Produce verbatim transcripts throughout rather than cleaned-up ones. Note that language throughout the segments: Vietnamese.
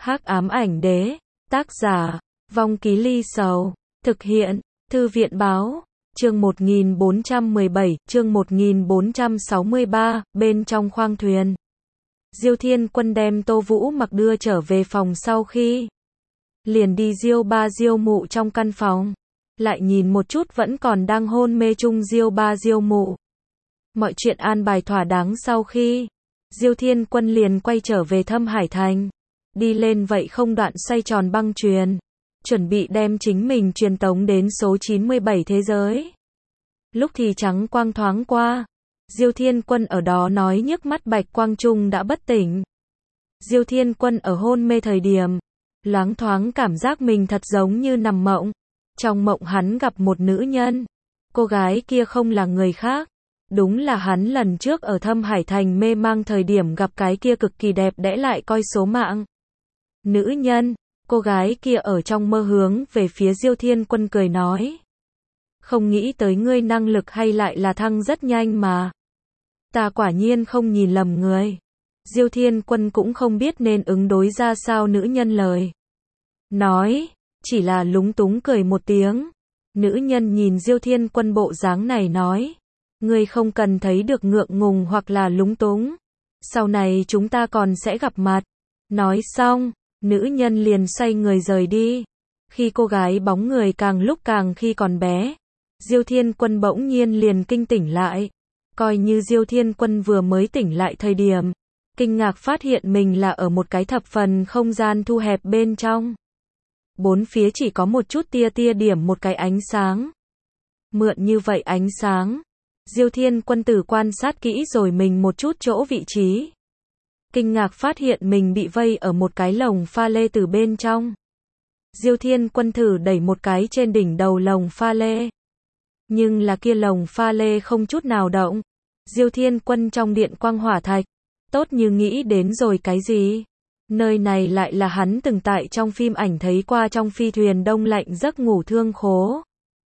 Hắc ám ảnh đế, tác giả, Vong Ký Ly Sầu, thực hiện, Thư viện báo, chương một nghìn bốn trăm mười bảy, chương một nghìn bốn trăm sáu mươi ba, bên trong khoang thuyền. Diêu Thiên Quân đem Tô Vũ Mặc đưa trở về phòng sau khi liền đi Diêu ba Diêu mụ trong căn phòng, lại nhìn một chút vẫn còn đang hôn mê chung Diêu ba Diêu mụ. Mọi chuyện an bài thỏa đáng sau khi Diêu Thiên Quân liền quay trở về Thâm Hải Thành, đi lên vậy không đoạn xoay tròn băng truyền, chuẩn bị đem chính mình truyền tống đến số chín mươi bảy thế giới. Lúc thì trắng quang thoáng qua, Diêu Thiên Quân ở đó nói nhức mắt bạch quang trung đã bất tỉnh. Diêu Thiên Quân ở hôn mê thời điểm, loáng thoáng cảm giác mình thật giống như nằm mộng. Trong mộng hắn gặp một nữ nhân, cô gái kia không là người khác, đúng là hắn lần trước ở Thâm Hải Thành mê mang thời điểm gặp cái kia cực kỳ đẹp đẽ lại coi số mạng. Nữ nhân, cô gái kia ở trong mơ hướng về phía Diêu Thiên Quân cười nói. Không nghĩ tới ngươi năng lực hay lại là thăng rất nhanh mà. Ta quả nhiên không nhìn lầm người. Diêu Thiên Quân cũng không biết nên ứng đối ra sao nữ nhân lời nói, chỉ là lúng túng cười một tiếng. Nữ nhân nhìn Diêu Thiên Quân bộ dáng này nói, ngươi không cần thấy được ngượng ngùng hoặc là lúng túng. Sau này chúng ta còn sẽ gặp mặt. Nói xong, nữ nhân liền xoay người rời đi. Khi cô gái bóng người càng lúc càng khi còn bé, Diêu Thiên Quân bỗng nhiên liền kinh tỉnh lại. Coi như Diêu Thiên Quân vừa mới tỉnh lại thời điểm, kinh ngạc phát hiện mình là ở một cái thập phần không gian thu hẹp bên trong. Bốn phía chỉ có một chút tia tia điểm một cái ánh sáng. Mượn như vậy ánh sáng, Diêu Thiên Quân tử quan sát kỹ rồi mình một chút chỗ vị trí. Kinh ngạc phát hiện mình bị vây ở một cái lồng pha lê từ bên trong. Diêu Thiên Quân thử đẩy một cái trên đỉnh đầu lồng pha lê. Nhưng là kia lồng pha lê không chút nào động. Diêu Thiên Quân trong điện quang hỏa thạch, tốt như nghĩ đến rồi cái gì. Nơi này lại là hắn từng tại trong phim ảnh thấy qua trong phi thuyền đông lạnh giấc ngủ thương khố.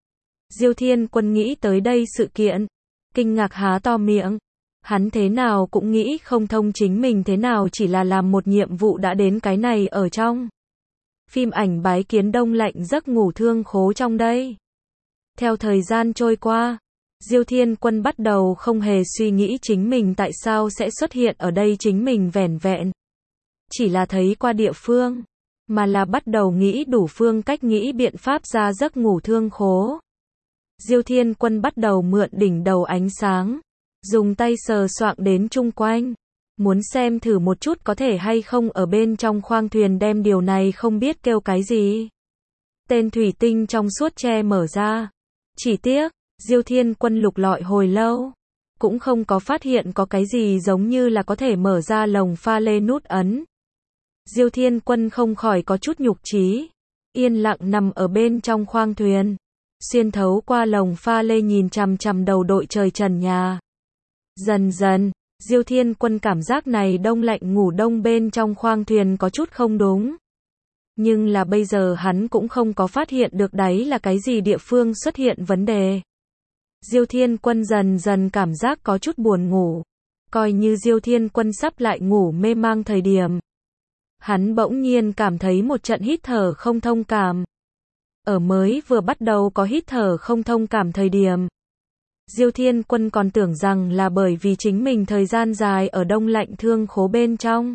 Diêu Thiên Quân nghĩ tới đây sự kiện, kinh ngạc há to miệng. Hắn thế nào cũng nghĩ không thông chính mình thế nào chỉ là làm một nhiệm vụ đã đến cái này ở trong phim ảnh bái kiến đông lạnh giấc ngủ thương khố trong đây. Theo thời gian trôi qua, Diêu Thiên Quân bắt đầu không hề suy nghĩ chính mình tại sao sẽ xuất hiện ở đây chính mình vẻn vẹn chỉ là thấy qua địa phương, mà là bắt đầu nghĩ đủ phương cách nghĩ biện pháp ra giấc ngủ thương khố. Diêu Thiên Quân bắt đầu mượn đỉnh đầu ánh sáng, dùng tay sờ soạng đến chung quanh, muốn xem thử một chút có thể hay không ở bên trong khoang thuyền đem điều này không biết kêu cái gì. Tên thủy tinh trong suốt che mở ra. Chỉ tiếc, Diêu Thiên Quân lục lọi hồi lâu, cũng không có phát hiện có cái gì giống như là có thể mở ra lồng pha lê nút ấn. Diêu Thiên Quân không khỏi có chút nhục trí, yên lặng nằm ở bên trong khoang thuyền, xuyên thấu qua lồng pha lê nhìn chằm chằm đầu đội trời trần nhà. Dần dần, Diêu Thiên Quân cảm giác này đông lạnh ngủ đông bên trong khoang thuyền có chút không đúng. Nhưng là bây giờ hắn cũng không có phát hiện được đấy là cái gì địa phương xuất hiện vấn đề. Diêu Thiên Quân dần dần cảm giác có chút buồn ngủ. Coi như Diêu Thiên Quân sắp lại ngủ mê mang thời điểm, hắn bỗng nhiên cảm thấy một trận hít thở không thông cảm. Ở mới vừa bắt đầu có hít thở không thông cảm thời điểm, Diêu Thiên Quân còn tưởng rằng là bởi vì chính mình thời gian dài ở đông lạnh thương khố bên trong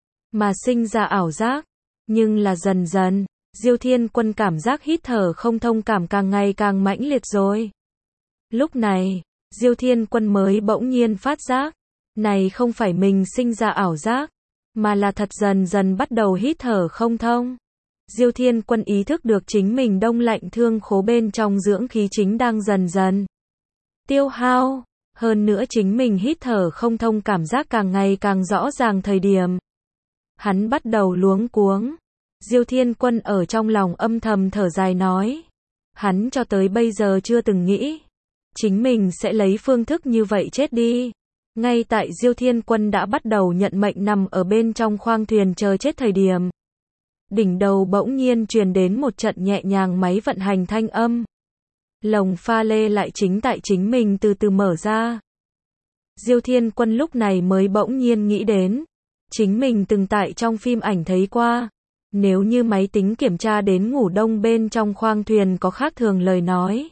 mà sinh ra ảo giác. Nhưng là dần dần, Diêu Thiên Quân cảm giác hít thở không thông cảm càng ngày càng mãnh liệt rồi. Lúc này, Diêu Thiên Quân mới bỗng nhiên phát giác, này không phải mình sinh ra ảo giác, mà là thật dần dần bắt đầu hít thở không thông. Diêu Thiên Quân ý thức được chính mình đông lạnh thương khố bên trong dưỡng khí chính đang dần dần tiêu hao, hơn nữa chính mình hít thở không thông cảm giác càng ngày càng rõ ràng thời điểm. Hắn bắt đầu luống cuống. Diêu Thiên Quân ở trong lòng âm thầm thở dài nói. Hắn cho tới bây giờ chưa từng nghĩ chính mình sẽ lấy phương thức như vậy chết đi. Ngay tại Diêu Thiên Quân đã bắt đầu nhận mệnh nằm ở bên trong khoang thuyền chờ chết thời điểm, đỉnh đầu bỗng nhiên truyền đến một trận nhẹ nhàng máy vận hành thanh âm. Lồng pha lê lại chính tại chính mình từ từ mở ra. Diêu Thiên Quân lúc này mới bỗng nhiên nghĩ đến, chính mình từng tại trong phim ảnh thấy qua, Nếu như máy tính kiểm tra đến ngủ đông bên trong khoang thuyền có khác thường lời nói,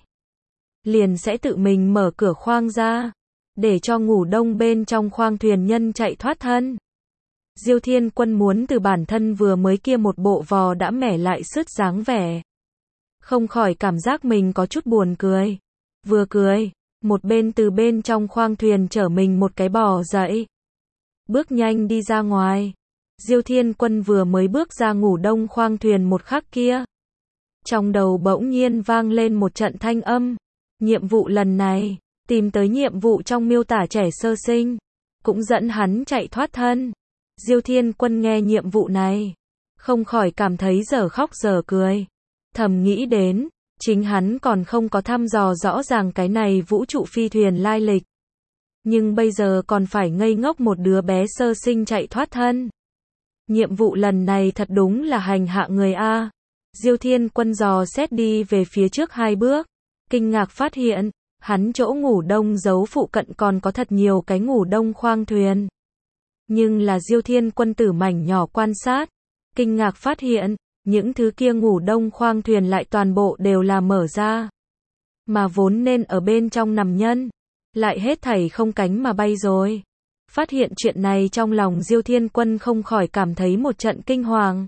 liền sẽ tự mình mở cửa khoang ra, để cho ngủ đông bên trong khoang thuyền nhân chạy thoát thân. Diêu Thiên Quân muốn từ bản thân vừa mới kia một bộ vò đã mẻ lại sứt dáng vẻ. Không khỏi cảm giác mình có chút buồn cười. Vừa cười, một bên từ bên trong khoang thuyền chở mình một cái bò dậy. Bước nhanh đi ra ngoài. Diêu Thiên Quân vừa mới bước ra ngủ đông khoang thuyền một khắc kia. Trong đầu bỗng nhiên vang lên một trận thanh âm. Nhiệm vụ lần này, tìm tới nhiệm vụ trong miêu tả trẻ sơ sinh, cũng dẫn hắn chạy thoát thân. Diêu Thiên Quân nghe nhiệm vụ này, không khỏi cảm thấy dở khóc dở cười. Thầm nghĩ đến, chính hắn còn không có thăm dò rõ ràng cái này vũ trụ phi thuyền lai lịch. Nhưng bây giờ còn phải ngây ngốc một đứa bé sơ sinh chạy thoát thân. Nhiệm vụ lần này thật đúng là hành hạ người a. Diêu Thiên Quân dò xét đi về phía trước hai bước, kinh ngạc phát hiện, hắn chỗ ngủ đông giấu phụ cận còn có thật nhiều cái ngủ đông khoang thuyền. Nhưng là Diêu Thiên Quân tử mảnh nhỏ quan sát, kinh ngạc phát hiện, những thứ kia ngủ đông khoang thuyền lại toàn bộ đều là mở ra. Mà vốn nên ở bên trong nằm nhân, lại hết thảy không cánh mà bay rồi. Phát hiện chuyện này trong lòng Diêu Thiên Quân không khỏi cảm thấy một trận kinh hoàng.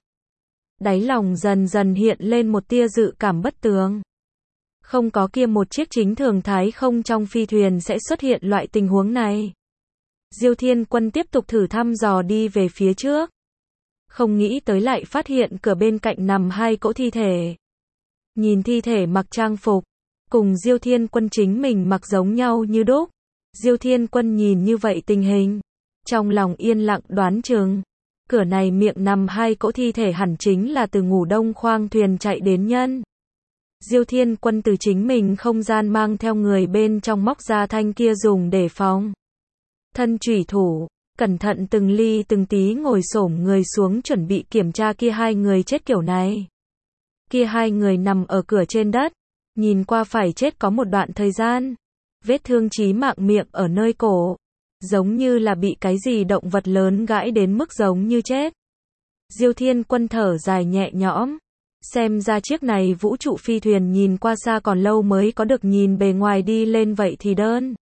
Đáy lòng dần dần hiện lên một tia dự cảm bất tường. Không có kia một chiếc chính thường thái không trong phi thuyền sẽ xuất hiện loại tình huống này. Diêu Thiên Quân tiếp tục thử thăm dò đi về phía trước. Không nghĩ tới lại phát hiện cửa bên cạnh nằm hai cỗ thi thể. Nhìn thi thể mặc trang phục, cùng Diêu Thiên Quân chính mình mặc giống nhau như đúc. Diêu Thiên Quân nhìn như vậy tình hình, trong lòng yên lặng đoán chừng, cửa này miệng nằm hai cỗ thi thể hẳn chính là từ ngủ đông khoang thuyền chạy đến nhân. Diêu Thiên Quân từ chính mình không gian mang theo người bên trong móc ra thanh kia dùng để phòng thân chủy thủ, cẩn thận từng ly từng tí ngồi xổm người xuống chuẩn bị kiểm tra kia hai người chết kiểu này. Kia hai người nằm ở cửa trên đất, nhìn qua phải chết có một đoạn thời gian. Vết thương chí mạng miệng ở nơi cổ, giống như là bị cái gì động vật lớn gãi đến mức giống như chết. Diêu Thiên Quân thở dài nhẹ nhõm, xem ra chiếc này vũ trụ phi thuyền nhìn qua xa còn lâu mới có được nhìn bề ngoài đi lên vậy thì đơn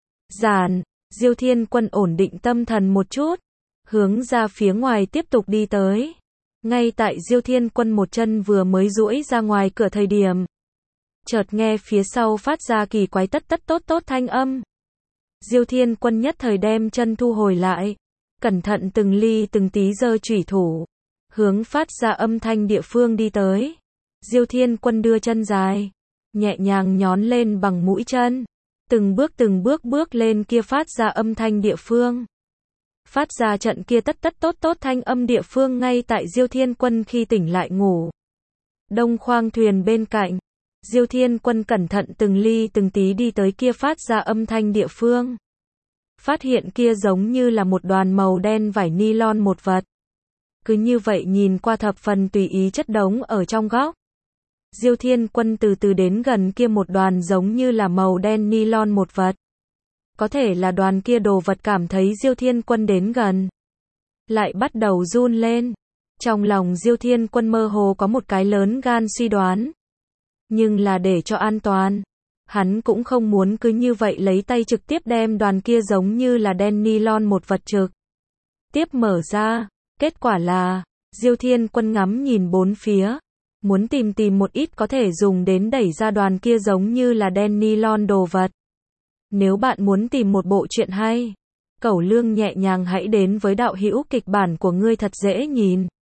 giản. Diêu Thiên Quân ổn định tâm thần một chút, hướng ra phía ngoài tiếp tục đi tới. Ngay tại Diêu Thiên Quân một chân vừa mới duỗi ra ngoài cửa thời điểm, chợt nghe phía sau phát ra kỳ quái tất tất tốt tốt thanh âm. Diêu Thiên Quân nhất thời đem chân thu hồi lại, cẩn thận từng ly từng tí giơ chủy thủ, hướng phát ra âm thanh địa phương đi tới. Diêu Thiên Quân đưa chân dài, nhẹ nhàng nhón lên bằng mũi chân, từng bước từng bước bước lên kia phát ra âm thanh địa phương. Phát ra trận kia tất tất tốt tốt thanh âm địa phương ngay tại Diêu Thiên Quân khi tỉnh lại ngủ đông khoang thuyền bên cạnh. Diêu Thiên Quân cẩn thận từng ly từng tí đi tới kia phát ra âm thanh địa phương. Phát hiện kia giống như là một đoàn màu đen vải nylon một vật. Cứ như vậy nhìn qua thập phần tùy ý chất đống ở trong góc. Diêu Thiên Quân từ từ đến gần kia một đoàn giống như là màu đen nylon một vật. Có thể là đoàn kia đồ vật cảm thấy Diêu Thiên Quân đến gần, lại bắt đầu run lên. Trong lòng Diêu Thiên Quân mơ hồ có một cái lớn gan suy đoán. Nhưng là để cho an toàn, hắn cũng không muốn cứ như vậy lấy tay trực tiếp đem đoàn kia giống như là đen nylon một vật trực tiếp mở ra. Kết quả là, Diêu Thiên Quân ngắm nhìn bốn phía, muốn tìm tìm một ít có thể dùng đến đẩy ra đoàn kia giống như là đen nylon đồ vật. Nếu bạn muốn tìm một bộ truyện hay, Cẩu Lương nhẹ nhàng hãy đến với đạo hữu kịch bản của ngươi thật dễ nhìn.